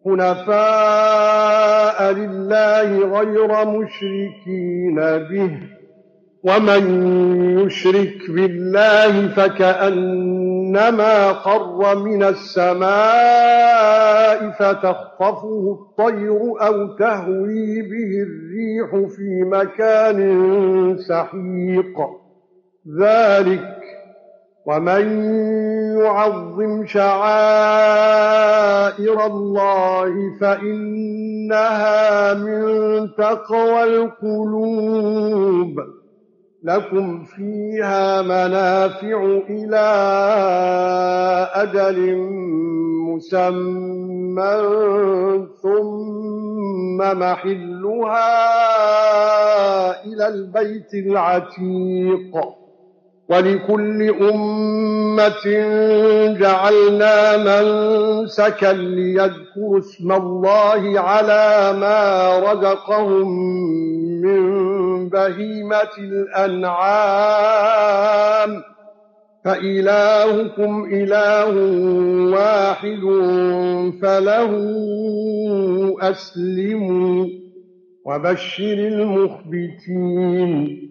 حنفاء لله غير مشركين به ومن يشرك بالله فكأنما خر من السماء فتخطفه الطير أو تهوي به الريح في مكان سحيق ذلك ومن يعظم شعائر الله فإنها من تقوى القلوب لكم فيها منافع إلى أجل مسمى ثم محلها إلى البيت العتيق ولكل أمة جعلنا منسكا ليذكروا اسم الله على ما رزقهم من بهيمة الأنعام فإلهكم إله واحد فله أسلموا وبشر المخبتين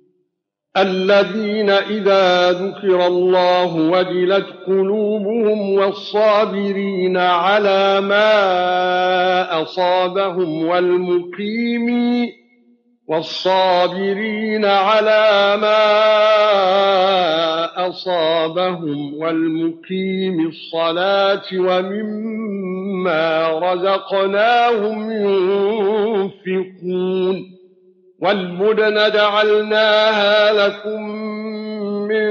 الذين إذا ذكر الله وجلت قلوبهم والصابرين على ما أصابهم والمقيم الصلاة ومما رزقناهم ينفقون والبدن جعلناها لكم من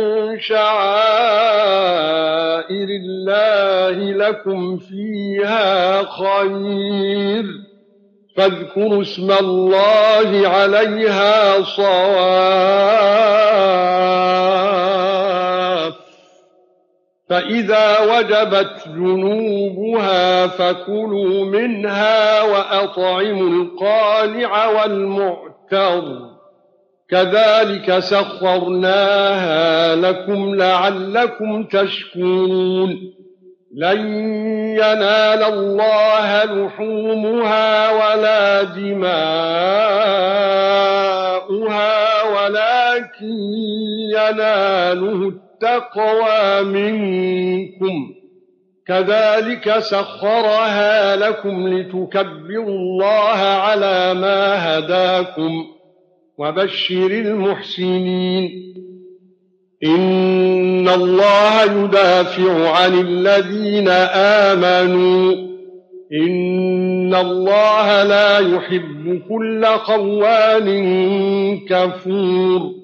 شعائر الله لكم فيها خير فاذكروا اسم الله عليها صواف فإذا وجبت جنوبها فكلوا منها وأطعموا القانع والمعتر كذلك سخرناها لكم لعلكم تشكرون لن ينال الله لحومها ولا دماؤها ولكن يناله التقوى منكم كذلك سخرها لكم لتكبروا الله على ما هداكم وبشر المحسنين إن الله يدافع عن الذين آمنوا إن الله لا يحب كل خوان كفور